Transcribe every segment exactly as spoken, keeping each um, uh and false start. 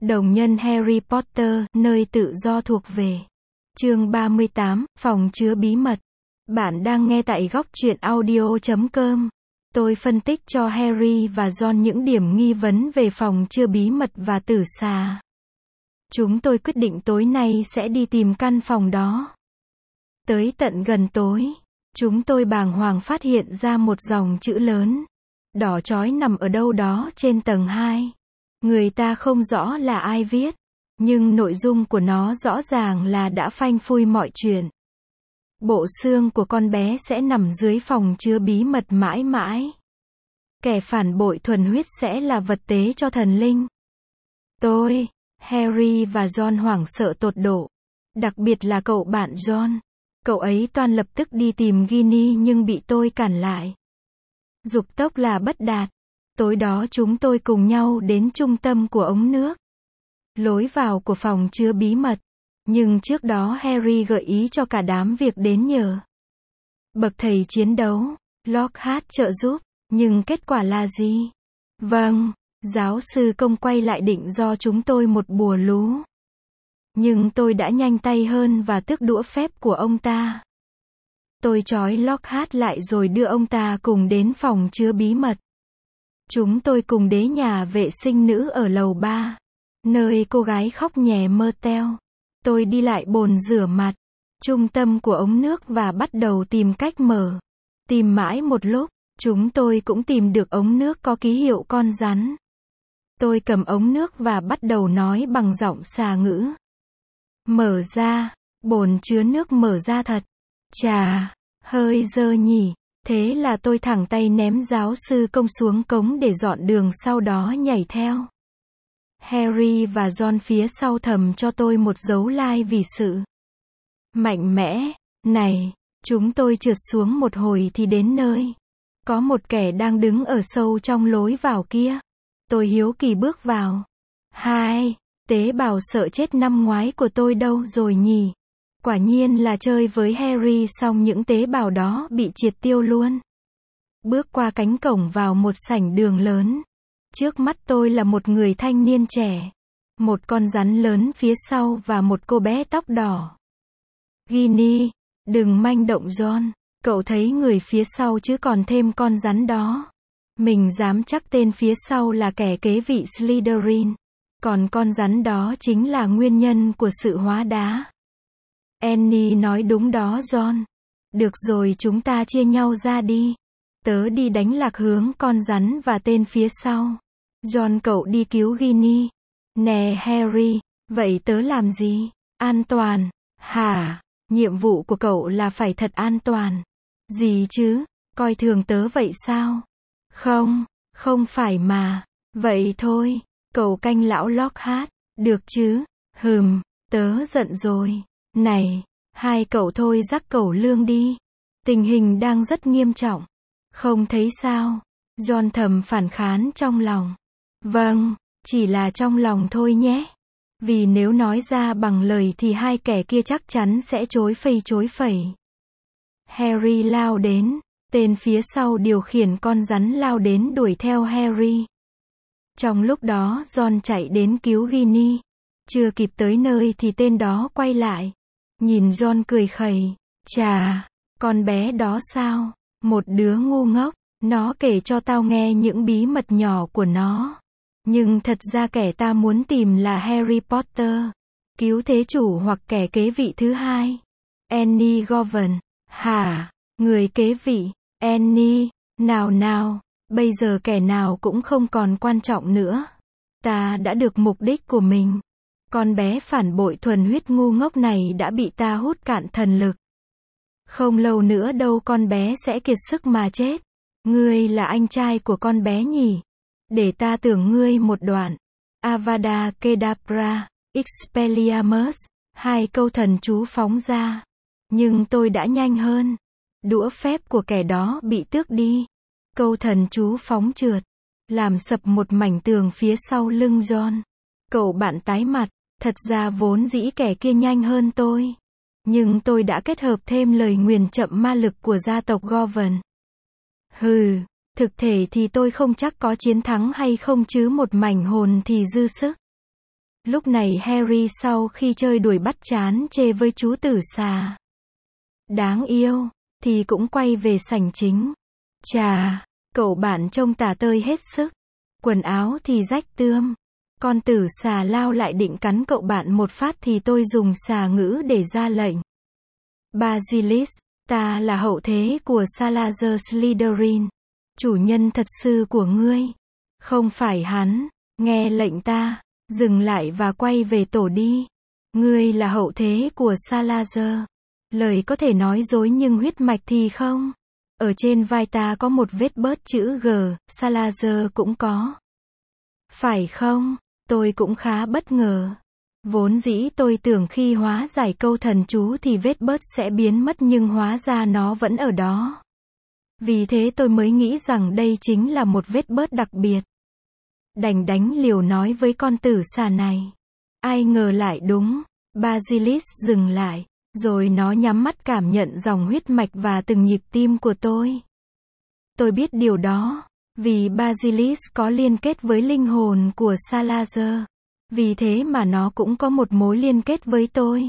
Đồng nhân Harry Potter, nơi tự do thuộc về. Chương ba mươi tám, phòng chứa bí mật. Bạn đang nghe tại góc truyện audio chấm com. Tôi phân tích cho Harry và Ron những điểm nghi vấn về phòng chứa bí mật và tử xà. Chúng tôi quyết định tối nay sẽ đi tìm căn phòng đó. Tới tận gần tối, chúng tôi bàng hoàng phát hiện ra một dòng chữ lớn, đỏ chói nằm ở đâu đó trên tầng hai. Người ta không rõ là ai viết, nhưng nội dung của nó rõ ràng là đã phanh phui mọi chuyện. Bộ xương của con bé sẽ nằm dưới phòng chứa bí mật mãi mãi. Kẻ phản bội thuần huyết sẽ là vật tế cho thần linh. Tôi, Harry và Ron hoảng sợ tột độ. Đặc biệt là cậu bạn Ron. Cậu ấy toan lập tức đi tìm Ginny nhưng bị tôi cản lại. Dục tốc là bất đạt. Tối đó chúng tôi cùng nhau đến trung tâm của ống nước. Lối vào của phòng chứa bí mật. Nhưng trước đó Harry gợi ý cho cả đám việc đến nhờ bậc thầy chiến đấu, Lockhart trợ giúp. Nhưng kết quả là gì? Vâng, giáo sư công quay lại định do chúng tôi một bùa lú. Nhưng tôi đã nhanh tay hơn và tước đũa phép của ông ta. Tôi trói Lockhart lại rồi đưa ông ta cùng đến phòng chứa bí mật. Chúng tôi cùng đến nhà vệ sinh nữ ở lầu ba, nơi cô gái khóc nhè mơ teo. Tôi đi lại bồn rửa mặt, trung tâm của ống nước và bắt đầu tìm cách mở. Tìm mãi một lúc, chúng tôi cũng tìm được ống nước có ký hiệu con rắn. Tôi cầm ống nước và bắt đầu nói bằng giọng xà ngữ. Mở ra, bồn chứa nước mở ra thật. Chà, hơi dơ nhỉ. Thế là tôi thẳng tay ném giáo sư công xuống cống để dọn đường, sau đó nhảy theo. Harry và Ron phía sau thầm cho tôi một dấu like vì sự mạnh mẽ này. Chúng tôi trượt xuống một hồi thì đến nơi. Có một kẻ đang đứng ở sâu trong lối vào kia. Tôi hiếu kỳ bước vào. Hai, tế bào sợ chết năm ngoái của tôi đâu rồi nhỉ? Quả nhiên là chơi với Harry xong những tế bào đó bị triệt tiêu luôn. Bước qua cánh cổng vào một sảnh đường lớn. Trước mắt tôi là một người thanh niên trẻ. Một con rắn lớn phía sau và một cô bé tóc đỏ. Ginny, đừng manh động Ron. Cậu thấy người phía sau chứ còn thêm con rắn đó. Mình dám chắc tên phía sau là kẻ kế vị Slytherin. Còn con rắn đó chính là nguyên nhân của sự hóa đá. Annie nói đúng đó Ron. Được rồi, chúng ta chia nhau ra đi. Tớ đi đánh lạc hướng con rắn và tên phía sau. Ron, cậu đi cứu Ginny. Nè Harry, vậy tớ làm gì? An toàn. Hả? Nhiệm vụ của cậu là phải thật an toàn. Gì chứ? Coi thường tớ vậy sao? Không, không phải mà. Vậy thôi, cậu canh lão Lockhart. Được chứ? Hừm, tớ giận rồi. Này, hai cậu thôi rắc cẩu lương đi. Tình hình đang rất nghiêm trọng. Không thấy sao? Ron thầm phản kháng trong lòng. Vâng, chỉ là trong lòng thôi nhé. Vì nếu nói ra bằng lời thì hai kẻ kia chắc chắn sẽ chối phây chối phẩy. Harry lao đến. Tên phía sau điều khiển con rắn lao đến đuổi theo Harry. Trong lúc đó Ron chạy đến cứu Ginny. Chưa kịp tới nơi thì tên đó quay lại. Nhìn Ron cười khẩy. Chà, con bé đó sao? Một đứa ngu ngốc. Nó kể cho tao nghe những bí mật nhỏ của nó. Nhưng thật ra kẻ ta muốn tìm là Harry Potter. Cứu thế chủ hoặc kẻ kế vị thứ hai. Annie Govan. Hả? Người kế vị? Annie? Nào nào, bây giờ kẻ nào cũng không còn quan trọng nữa. Ta đã được mục đích của mình. Con bé phản bội thuần huyết ngu ngốc này đã bị ta hút cạn thần lực. Không lâu nữa đâu con bé sẽ kiệt sức mà chết. Ngươi là anh trai của con bé nhỉ? Để ta tưởng ngươi một đoạn. Avada Kedavra, Expelliarmus, hai câu thần chú phóng ra. Nhưng tôi đã nhanh hơn. Đũa phép của kẻ đó bị tước đi. Câu thần chú phóng trượt, làm sập một mảnh tường phía sau lưng Ron. Cậu bạn tái mặt. Thật ra vốn dĩ kẻ kia nhanh hơn tôi. Nhưng tôi đã kết hợp thêm lời nguyền chậm ma lực của gia tộc Govan. Hừ, thực thể thì tôi không chắc có chiến thắng hay không chứ một mảnh hồn thì dư sức. Lúc này Harry sau khi chơi đuổi bắt chán chê với chú tử xà đáng yêu, thì cũng quay về sảnh chính. Chà, cậu bạn trông tả tơi hết sức. Quần áo thì rách tươm. Con tử xà lao lại định cắn cậu bạn một phát thì tôi dùng xà ngữ để ra lệnh. Basilisk, ta là hậu thế của Salazar Slytherin. Chủ nhân thật sự của ngươi. Không phải hắn. Nghe lệnh ta. Dừng lại và quay về tổ đi. Ngươi là hậu thế của Salazar. Lời có thể nói dối nhưng huyết mạch thì không. Ở trên vai ta có một vết bớt chữ G, Salazar cũng có. Phải không? Tôi cũng khá bất ngờ. Vốn dĩ tôi tưởng khi hóa giải câu thần chú thì vết bớt sẽ biến mất nhưng hóa ra nó vẫn ở đó. Vì thế tôi mới nghĩ rằng đây chính là một vết bớt đặc biệt. Đành đánh liều nói với con tử xà này. Ai ngờ lại đúng. Basilisk dừng lại. Rồi nó nhắm mắt cảm nhận dòng huyết mạch và từng nhịp tim của tôi. Tôi biết điều đó. Vì Basilisk có liên kết với linh hồn của Salazar. Vì thế mà nó cũng có một mối liên kết với tôi.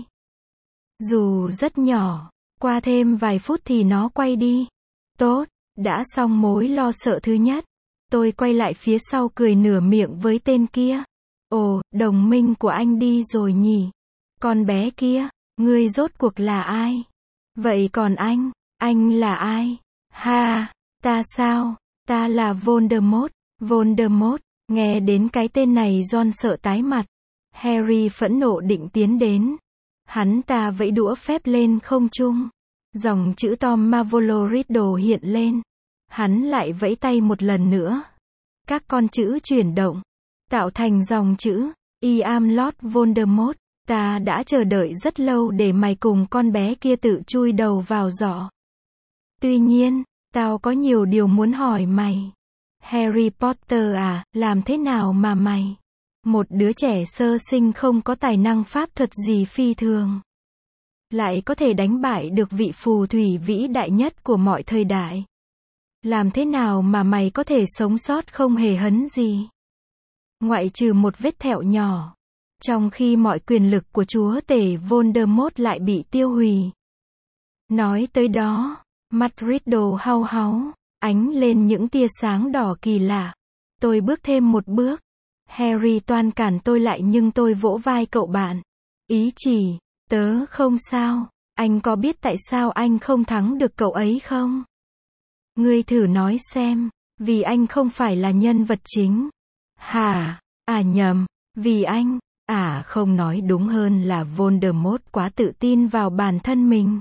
Dù rất nhỏ. Qua thêm vài phút thì nó quay đi. Tốt, đã xong mối lo sợ thứ nhất. Tôi quay lại phía sau cười nửa miệng với tên kia. Ồ, đồng minh của anh đi rồi nhỉ? Con bé kia, ngươi rốt cuộc là ai? Vậy còn anh, anh là ai? Ha, ta sao? Ta là Voldemort. Voldemort, nghe đến cái tên này Ron sợ tái mặt. Harry phẫn nộ định tiến đến. Hắn ta vẫy đũa phép lên không trung. Dòng chữ Tom Marvolo Riddle hiện lên. Hắn lại vẫy tay một lần nữa. Các con chữ chuyển động, tạo thành dòng chữ, I am Lord Voldemort. Ta đã chờ đợi rất lâu để mày cùng con bé kia tự chui đầu vào giỏ. Tuy nhiên, tao có nhiều điều muốn hỏi mày. Harry Potter à, làm thế nào mà mày, một đứa trẻ sơ sinh không có tài năng pháp thuật gì phi thường, lại có thể đánh bại được vị phù thủy vĩ đại nhất của mọi thời đại? Làm thế nào mà mày có thể sống sót không hề hấn gì? Ngoại trừ một vết thẹo nhỏ. Trong khi mọi quyền lực của chúa tể Voldemort lại bị tiêu hủy. Nói tới đó, mắt Riddle hau háu, ánh lên những tia sáng đỏ kỳ lạ. Tôi bước thêm một bước. Harry toan cản tôi lại nhưng tôi vỗ vai cậu bạn. Ý chỉ, tớ không sao. Anh có biết tại sao anh không thắng được cậu ấy không? Ngươi thử nói xem. Vì anh không phải là nhân vật chính. Hả? À nhầm. Vì anh, à không, nói đúng hơn là Voldemort quá tự tin vào bản thân mình.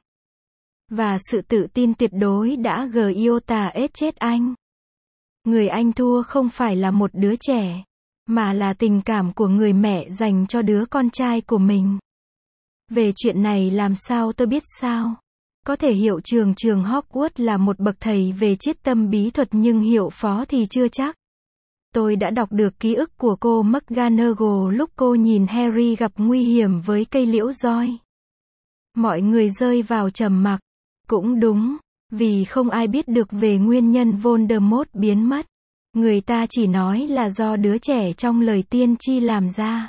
Và sự tự tin tuyệt đối đã gây iota ết chết anh. Người anh thua không phải là một đứa trẻ, mà là tình cảm của người mẹ dành cho đứa con trai của mình. Về chuyện này làm sao tôi biết sao? Có thể hiệu trưởng trường Hogwarts là một bậc thầy về triết tâm bí thuật nhưng hiệu phó thì chưa chắc. Tôi đã đọc được ký ức của cô McGonagall lúc cô nhìn Harry gặp nguy hiểm với cây liễu roi. Mọi người rơi vào trầm mặc. Cũng đúng, vì không ai biết được về nguyên nhân Voldemort biến mất. Người ta chỉ nói là do đứa trẻ trong lời tiên tri làm ra.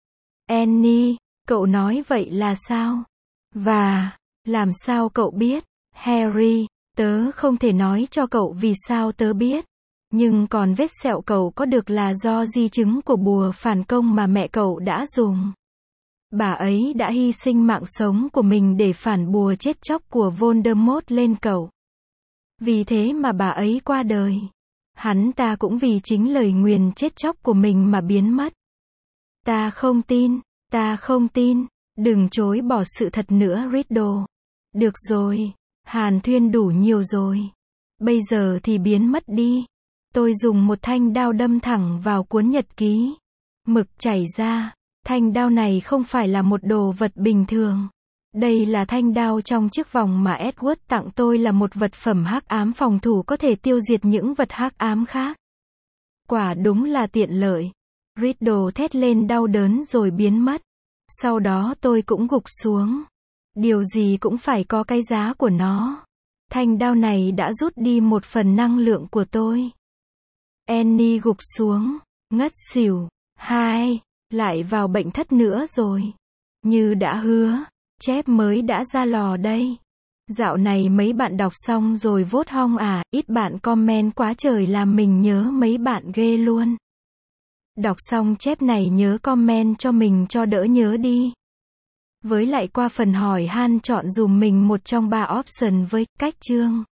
Annie, cậu nói vậy là sao? Và, làm sao cậu biết? Harry, tớ không thể nói cho cậu vì sao tớ biết. Nhưng còn vết sẹo cậu có được là do di chứng của bùa phản công mà mẹ cậu đã dùng. Bà ấy đã hy sinh mạng sống của mình để phản bùa chết chóc của Voldemort lên cậu. Vì thế mà bà ấy qua đời. Hắn ta cũng vì chính lời nguyền chết chóc của mình mà biến mất. Ta không tin, ta không tin. Đừng chối bỏ sự thật nữa Riddle. Được rồi, hàn thuyên đủ nhiều rồi. Bây giờ thì biến mất đi. Tôi dùng một thanh đao đâm thẳng vào cuốn nhật ký. Mực chảy ra. Thanh đao này không phải là một đồ vật bình thường. Đây là thanh đao trong chiếc vòng mà Edward tặng tôi, là một vật phẩm hắc ám phòng thủ có thể tiêu diệt những vật hắc ám khác. Quả đúng là tiện lợi. Riddle thét lên đau đớn rồi biến mất. Sau đó tôi cũng gục xuống. Điều gì cũng phải có cái giá của nó. Thanh đao này đã rút đi một phần năng lượng của tôi. Annie gục xuống, ngất xỉu. Hai. Lại vào bệnh thất nữa rồi. Như đã hứa, chép mới đã ra lò đây. Dạo này mấy bạn đọc xong rồi vote hong à, ít bạn comment quá trời làm mình nhớ mấy bạn ghê luôn. Đọc xong chép này nhớ comment cho mình cho đỡ nhớ đi. Với lại qua phần hỏi han chọn dùm mình một trong ba option với cách chương.